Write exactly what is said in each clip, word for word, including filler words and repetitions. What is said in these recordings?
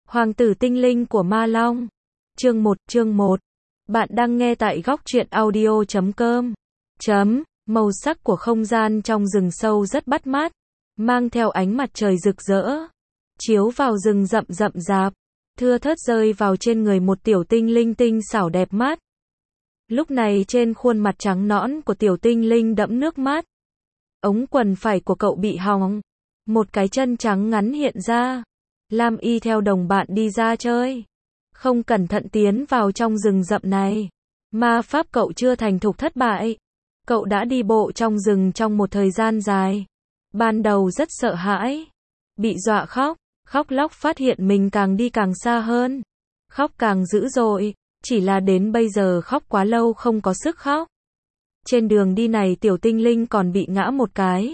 Hoàng tử tinh linh của Ma Long. Chương một, chương một. Bạn đang nghe tại góc truyện audio chấm com. Chấm, màu sắc của không gian trong rừng sâu rất bắt mắt, mang theo ánh mặt trời rực rỡ, chiếu vào rừng rậm rậm rạp, thưa thớt rơi vào trên người một tiểu tinh linh tinh xảo đẹp mắt. Lúc này trên khuôn mặt trắng nõn của tiểu tinh linh đẫm nước mắt. Ống quần phải của cậu bị hỏng, một cái chân trắng ngắn hiện ra. Lam Y theo đồng bạn đi ra chơi, không cẩn thận tiến vào trong rừng rậm này. Ma pháp cậu chưa thành thục thất bại. Cậu đã đi bộ trong rừng trong một thời gian dài. Ban đầu rất sợ hãi, bị dọa khóc, khóc lóc phát hiện mình càng đi càng xa hơn. Khóc càng dữ dội, chỉ là đến bây giờ khóc quá lâu không có sức khóc. Trên đường đi này tiểu tinh linh còn bị ngã một cái.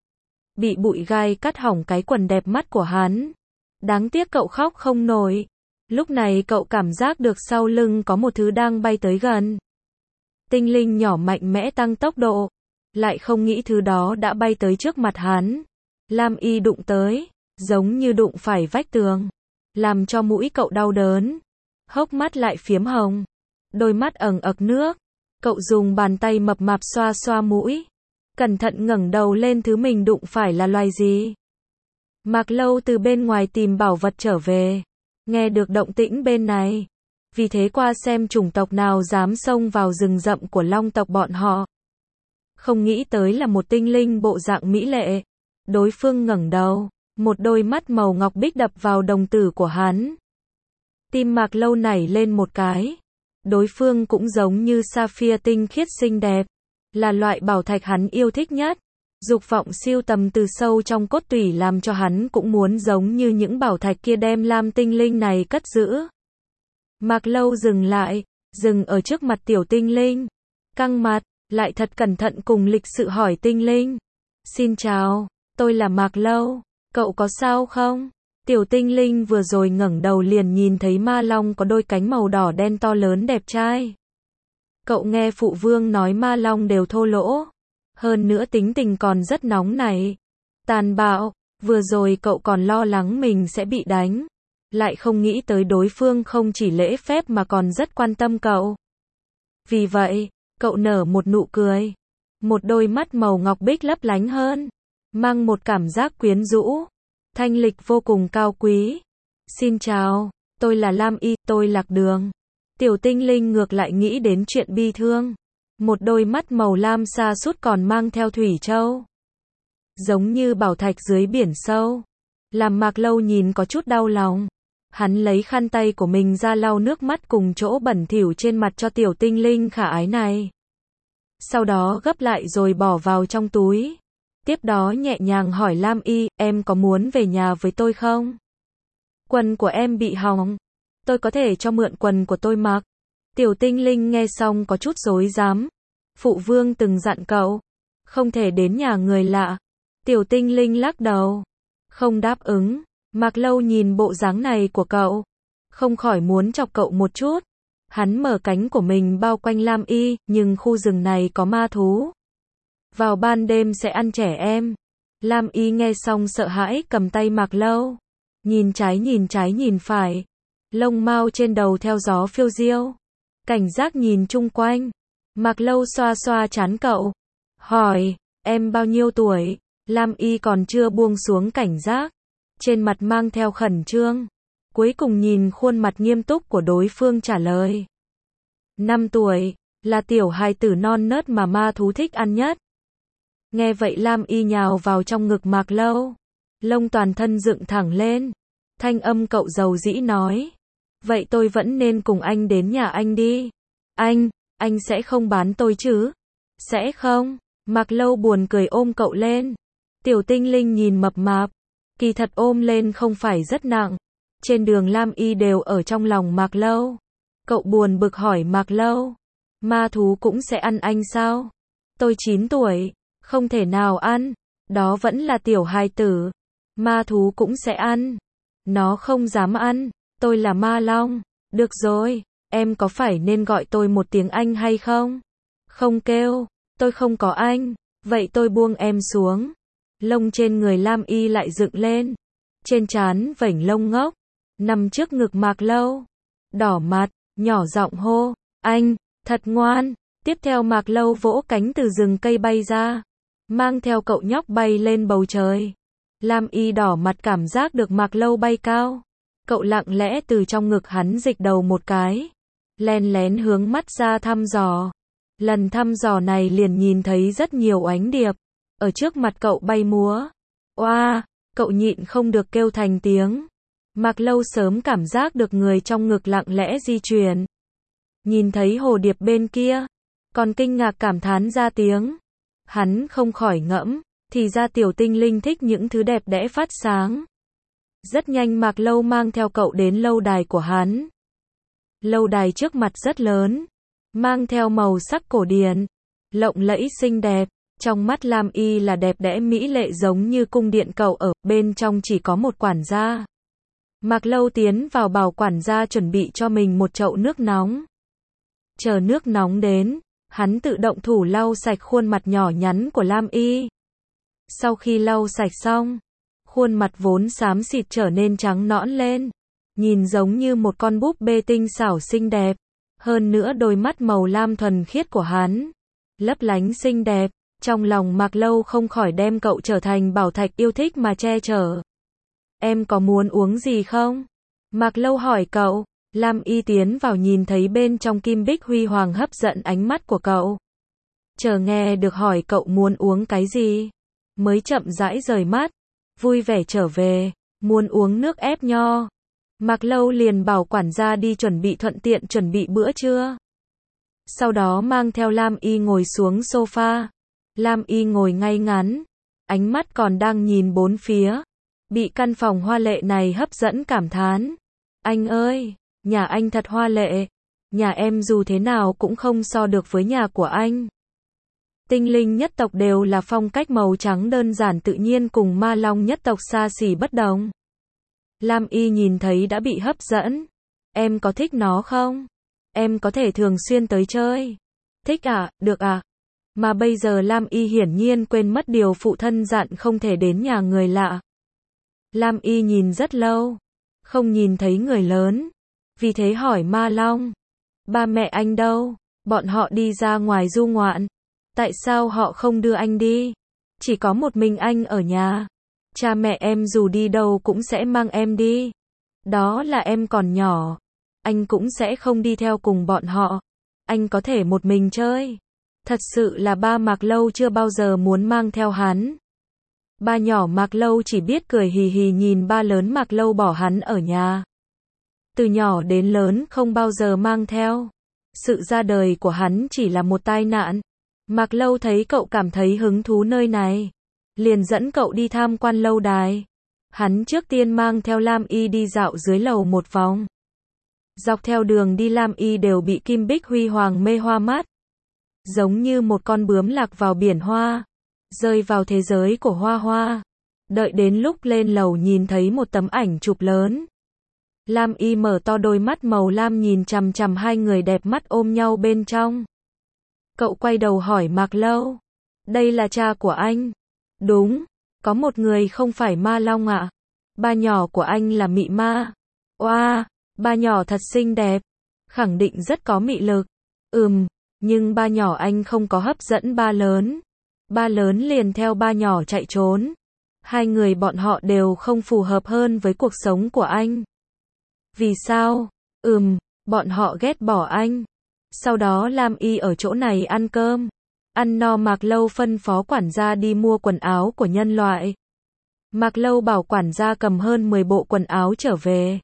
Bị bụi gai cắt hỏng cái quần đẹp mắt của hắn. Đáng tiếc cậu khóc không nổi. Lúc này cậu cảm giác được sau lưng có một thứ đang bay tới gần. Tinh linh nhỏ mạnh mẽ tăng tốc độ, lại không nghĩ thứ đó đã bay tới trước mặt hắn. Lam Y đụng tới, giống như đụng phải vách tường, làm cho mũi cậu đau đớn, hốc mắt lại phiếm hồng, đôi mắt ẩn ực nước. Cậu dùng bàn tay mập mạp xoa xoa mũi, cẩn thận ngẩng đầu lên thứ mình đụng phải là loài gì. Mạc Lâu từ bên ngoài tìm bảo vật trở về, nghe được động tĩnh bên này, vì thế qua xem chủng tộc nào dám xông vào rừng rậm của Long tộc bọn họ. Không nghĩ tới là một tinh linh bộ dạng mỹ lệ. Đối phương ngẩng đầu, một đôi mắt màu ngọc bích đập vào đồng tử của hắn. Tim Mạc Lâu nảy lên một cái. Đối phương cũng giống như sapphire tinh khiết xinh đẹp, là loại bảo thạch hắn yêu thích nhất. Dục vọng siêu tầm từ sâu trong cốt tủy làm cho hắn cũng muốn giống như những bảo thạch kia đem lam tinh linh này cất giữ. Mạc Lâu dừng lại, dừng ở trước mặt tiểu tinh linh, căng mặt, lại thật cẩn thận cùng lịch sự hỏi tinh linh. Xin chào, tôi là Mạc Lâu, cậu có sao không? Tiểu tinh linh vừa rồi ngẩng đầu liền nhìn thấy ma long có đôi cánh màu đỏ đen to lớn đẹp trai. Cậu nghe phụ vương nói ma long đều thô lỗ, hơn nữa tính tình còn rất nóng nảy, tàn bạo. Vừa rồi cậu còn lo lắng mình sẽ bị đánh, lại không nghĩ tới đối phương không chỉ lễ phép mà còn rất quan tâm cậu. Vì vậy, cậu nở một nụ cười, một đôi mắt màu ngọc bích lấp lánh hơn, mang một cảm giác quyến rũ, thanh lịch vô cùng cao quý. Xin chào, tôi là Lam Y, tôi lạc đường. Tiểu tinh linh ngược lại nghĩ đến chuyện bi thương. Một đôi mắt màu lam xa sút còn mang theo thủy châu, giống như bảo thạch dưới biển sâu, làm Mạc Lâu nhìn có chút đau lòng. Hắn lấy khăn tay của mình ra lau nước mắt cùng chỗ bẩn thỉu trên mặt cho tiểu tinh linh khả ái này. Sau đó gấp lại rồi bỏ vào trong túi. Tiếp đó nhẹ nhàng hỏi Lam Y, em có muốn về nhà với tôi không? Quần của em bị hỏng, tôi có thể cho mượn quần của tôi mặc. Tiểu tinh linh nghe xong có chút rối rắm. Phụ vương từng dặn cậu, không thể đến nhà người lạ. Tiểu tinh linh lắc đầu, không đáp ứng. Mạc Lâu nhìn bộ dáng này của cậu, không khỏi muốn chọc cậu một chút. Hắn mở cánh của mình bao quanh Lam Y, nhưng khu rừng này có ma thú, vào ban đêm sẽ ăn trẻ em. Lam Y nghe xong sợ hãi cầm tay Mạc Lâu, nhìn trái nhìn trái nhìn phải, lông mao trên đầu theo gió phiêu diêu, cảnh giác nhìn chung quanh. Mạc Lâu xoa xoa trán cậu, hỏi, em bao nhiêu tuổi? Lam Y còn chưa buông xuống cảnh giác, trên mặt mang theo khẩn trương, cuối cùng nhìn khuôn mặt nghiêm túc của đối phương trả lời. Năm tuổi, là tiểu hài tử non nớt mà ma thú thích ăn nhất. Nghe vậy Lam Y nhào vào trong ngực Mạc Lâu, lông toàn thân dựng thẳng lên, thanh âm cậu dầu dĩ nói, vậy tôi vẫn nên cùng anh đến nhà anh đi. Anh, anh sẽ không bán tôi chứ? Sẽ không. Mạc Lâu buồn cười ôm cậu lên. Tiểu tinh linh nhìn mập mạp, kỳ thật ôm lên không phải rất nặng. Trên đường Lam Y đều ở trong lòng Mạc Lâu. Cậu buồn bực hỏi Mạc Lâu, ma thú cũng sẽ ăn anh sao? Tôi chín tuổi, không thể nào ăn, đó vẫn là tiểu hài tử. Ma thú cũng sẽ ăn, nó không dám ăn, tôi là ma long. Được rồi, em có phải nên gọi tôi một tiếng anh hay không? Không kêu, tôi không có anh, vậy tôi buông em xuống. Lông trên người Lam Y lại dựng lên, trên trán vểnh lông ngốc, nằm trước ngực Mạc Lâu. Đỏ mặt, nhỏ giọng hô, anh, thật ngoan. Tiếp theo Mạc Lâu vỗ cánh từ rừng cây bay ra, mang theo cậu nhóc bay lên bầu trời. Lam Y đỏ mặt cảm giác được Mạc Lâu bay cao. Cậu lặng lẽ từ trong ngực hắn dịch đầu một cái, len lén hướng mắt ra thăm dò. Lần thăm dò này liền nhìn thấy rất nhiều ánh điệp ở trước mặt cậu bay múa. Oa, cậu nhịn không được kêu thành tiếng. Mạc Lâu sớm cảm giác được người trong ngực lặng lẽ di chuyển. Nhìn thấy hồ điệp bên kia, còn kinh ngạc cảm thán ra tiếng. Hắn không khỏi ngẫm, thì ra tiểu tinh linh thích những thứ đẹp đẽ phát sáng. Rất nhanh Mạc Lâu mang theo cậu đến lâu đài của hắn. Lâu đài trước mặt rất lớn, mang theo màu sắc cổ điển, lộng lẫy xinh đẹp. Trong mắt Lam Y là đẹp đẽ mỹ lệ giống như cung điện cậu ở, bên trong chỉ có một quản gia. Mạc Lâu tiến vào bảo quản gia chuẩn bị cho mình một chậu nước nóng. Chờ nước nóng đến, hắn tự động thủ lau sạch khuôn mặt nhỏ nhắn của Lam Y. Sau khi lau sạch xong, khuôn mặt vốn xám xịt trở nên trắng nõn lên, nhìn giống như một con búp bê tinh xảo xinh đẹp. Hơn nữa đôi mắt màu lam thuần khiết của hắn, lấp lánh xinh đẹp, trong lòng Mạc Lâu không khỏi đem cậu trở thành bảo thạch yêu thích mà che chở. Em có muốn uống gì không? Mạc Lâu hỏi cậu. Lam Y tiến vào nhìn thấy bên trong kim bích huy hoàng hấp dẫn ánh mắt của cậu. Chờ nghe được hỏi cậu muốn uống cái gì, mới chậm rãi rời mắt, vui vẻ trở về, muốn uống nước ép nho. Mạc Lâu liền bảo quản gia đi chuẩn bị thuận tiện chuẩn bị bữa trưa. Sau đó mang theo Lam Y ngồi xuống sofa. Lam Y ngồi ngay ngắn, ánh mắt còn đang nhìn bốn phía, bị căn phòng hoa lệ này hấp dẫn cảm thán. Anh ơi, nhà anh thật hoa lệ, nhà em dù thế nào cũng không so được với nhà của anh. Tinh linh nhất tộc đều là phong cách màu trắng đơn giản tự nhiên cùng ma long nhất tộc xa xỉ bất đồng. Lam Y nhìn thấy đã bị hấp dẫn. Em có thích nó không? Em có thể thường xuyên tới chơi. Thích à, được à. Mà bây giờ Lam Y hiển nhiên quên mất điều phụ thân dặn không thể đến nhà người lạ. Lam Y nhìn rất lâu, không nhìn thấy người lớn, vì thế hỏi Ma Long, ba mẹ anh đâu? Bọn họ đi ra ngoài du ngoạn. Tại sao họ không đưa anh đi? Chỉ có một mình anh ở nhà. Cha mẹ em dù đi đâu cũng sẽ mang em đi. Đó là em còn nhỏ, anh cũng sẽ không đi theo cùng bọn họ. Anh có thể một mình chơi. Thật sự là ba Mạc Lâu chưa bao giờ muốn mang theo hắn. Ba nhỏ Mạc Lâu chỉ biết cười hì hì nhìn ba lớn Mạc Lâu bỏ hắn ở nhà. Từ nhỏ đến lớn không bao giờ mang theo. Sự ra đời của hắn chỉ là một tai nạn. Mạc Lâu thấy cậu cảm thấy hứng thú nơi này, liền dẫn cậu đi tham quan lâu đài. Hắn trước tiên mang theo Lam Y đi dạo dưới lầu một vòng. Dọc theo đường đi Lam Y đều bị kim bích huy hoàng mê hoa mắt. Giống như một con bướm lạc vào biển hoa, rơi vào thế giới của hoa hoa. Đợi đến lúc lên lầu nhìn thấy một tấm ảnh chụp lớn. Lam Y mở to đôi mắt màu lam nhìn chằm chằm hai người đẹp mắt ôm nhau bên trong. Cậu quay đầu hỏi Mạc Lâu, đây là cha của anh? Đúng, có một người không phải Ma Long ạ. À? Ba nhỏ của anh là mị ma. Oa, ba nhỏ thật xinh đẹp, khẳng định rất có mị lực. Ừm, nhưng ba nhỏ anh không có hấp dẫn ba lớn. Ba lớn liền theo ba nhỏ chạy trốn. Hai người bọn họ đều không phù hợp hơn với cuộc sống của anh. Vì sao? Ừm, bọn họ ghét bỏ anh. Sau đó Lam Y ở chỗ này ăn cơm. Ăn no Mạc Lâu phân phó quản gia đi mua quần áo của nhân loại. Mạc Lâu bảo quản gia cầm hơn mười bộ quần áo trở về.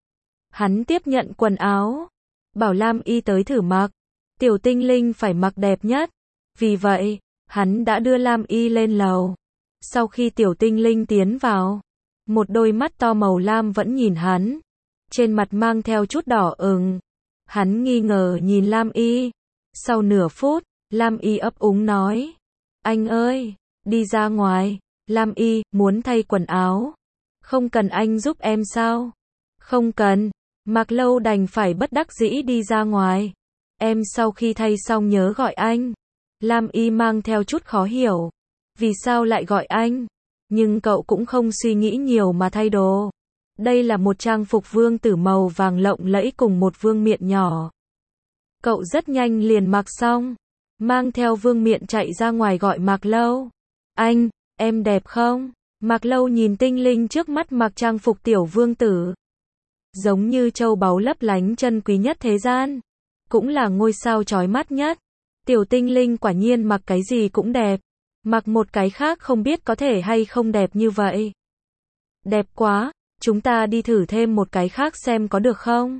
Hắn tiếp nhận quần áo, bảo Lam Y tới thử mặc. Tiểu tinh linh phải mặc đẹp nhất. Vì vậy, hắn đã đưa Lam Y lên lầu. Sau khi tiểu tinh linh tiến vào, một đôi mắt to màu lam vẫn nhìn hắn. Trên mặt mang theo chút đỏ ửng. Hắn nghi ngờ nhìn Lam Y. Sau nửa phút, Lam Y ấp úng nói, anh ơi, đi ra ngoài. Lam Y, muốn thay quần áo. Không cần anh giúp em sao? Không cần. Mạc Lâu đành phải bất đắc dĩ đi ra ngoài. Em sau khi thay xong nhớ gọi anh. Lam Y mang theo chút khó hiểu. Vì sao lại gọi anh? Nhưng cậu cũng không suy nghĩ nhiều mà thay đồ. Đây là một trang phục vương tử màu vàng lộng lẫy cùng một vương miện nhỏ. Cậu rất nhanh liền mặc xong, mang theo vương miện chạy ra ngoài gọi Mạc Lâu. Anh, em đẹp không? Mạc Lâu nhìn tinh linh trước mắt mặc trang phục tiểu vương tử. Giống như châu báu lấp lánh chân quý nhất thế gian. Cũng là ngôi sao chói mắt nhất. Tiểu tinh linh quả nhiên mặc cái gì cũng đẹp. Mặc một cái khác không biết có thể hay không đẹp như vậy. Đẹp quá, chúng ta đi thử thêm một cái khác xem có được không?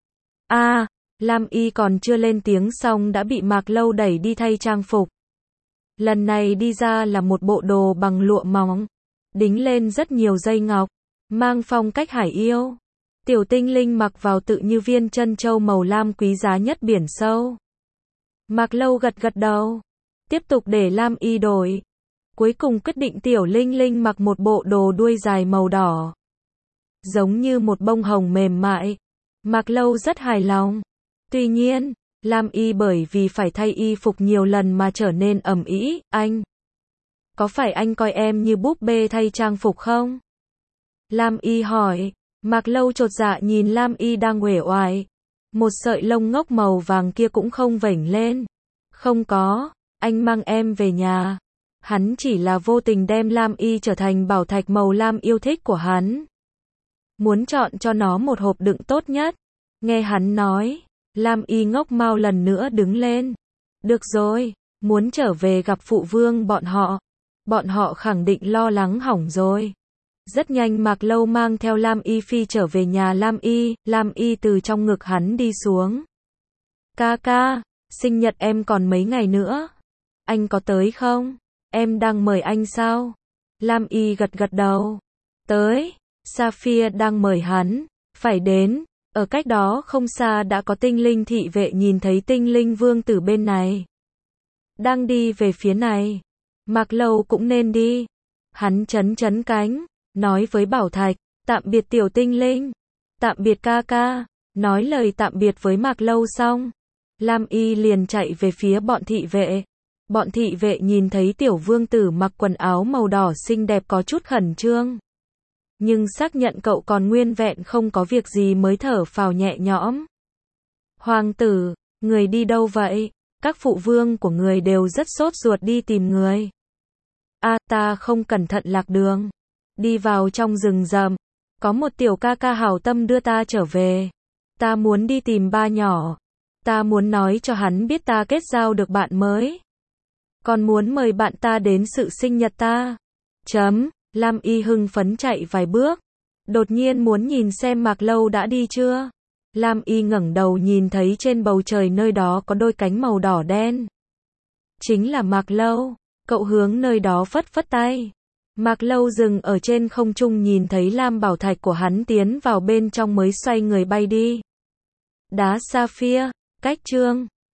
À, Lam Y còn chưa lên tiếng xong đã bị Mạc Lâu đẩy đi thay trang phục. Lần này đi ra là một bộ đồ bằng lụa mỏng, đính lên rất nhiều dây ngọc, mang phong cách hải yêu. Tiểu tinh linh mặc vào tự như viên trân châu màu lam quý giá nhất biển sâu. Mạc Lâu gật gật đầu, tiếp tục để Lam Y đổi. Cuối cùng quyết định tiểu linh linh mặc một bộ đồ đuôi dài màu đỏ, giống như một bông hồng mềm mại. Mạc Lâu rất hài lòng. Tuy nhiên, Lam Y bởi vì phải thay y phục nhiều lần mà trở nên ầm ĩ. Anh, có phải anh coi em như búp bê thay trang phục không? Lam Y hỏi. Mạc Lâu chột dạ nhìn Lam Y đang uể oải. Một sợi lông ngốc màu vàng kia cũng không vểnh lên. Không có, anh mang em về nhà. Hắn chỉ là vô tình đem Lam Y trở thành bảo thạch màu lam yêu thích của hắn. Muốn chọn cho nó một hộp đựng tốt nhất. Nghe hắn nói, Lam Y ngốc mau lần nữa đứng lên. Được rồi, muốn trở về gặp phụ vương bọn họ. Bọn họ khẳng định lo lắng hỏng rồi. Rất nhanh Mạc Lâu mang theo Lam Y phi trở về nhà Lam Y. Lam Y từ trong ngực hắn đi xuống. Ca ca, sinh nhật em còn mấy ngày nữa. Anh có tới không? Em đang mời anh sao? Lam Y gật gật đầu. Tới, Sapphire đang mời hắn. Phải đến. Ở cách đó không xa đã có tinh linh thị vệ nhìn thấy tinh linh vương tử bên này. Đang đi về phía này. Mạc Lâu cũng nên đi. Hắn chấn chấn cánh, nói với Bảo Thạch, tạm biệt tiểu tinh linh. Tạm biệt ca ca. Nói lời tạm biệt với Mạc Lâu xong, Lam Y liền chạy về phía bọn thị vệ. Bọn thị vệ nhìn thấy tiểu vương tử mặc quần áo màu đỏ xinh đẹp có chút khẩn trương. Nhưng xác nhận cậu còn nguyên vẹn không có việc gì mới thở phào nhẹ nhõm. Hoàng tử, người đi đâu vậy? Các phụ vương của người đều rất sốt ruột đi tìm người. A, ta không cẩn thận lạc đường. Đi vào trong rừng rậm. Có một tiểu ca ca hảo tâm đưa ta trở về. Ta muốn đi tìm ba nhỏ. Ta muốn nói cho hắn biết ta kết giao được bạn mới. Còn muốn mời bạn ta đến sự sinh nhật ta. Chấm. Lam Y hưng phấn chạy vài bước. Đột nhiên muốn nhìn xem Mạc Lâu đã đi chưa. Lam Y ngẩng đầu nhìn thấy trên bầu trời nơi đó có đôi cánh màu đỏ đen. Chính là Mạc Lâu. Cậu hướng nơi đó phất phất tay. Mạc Lâu dừng ở trên không trung nhìn thấy lam bảo thạch của hắn tiến vào bên trong mới xoay người bay đi. Đá Sapphire, cách chương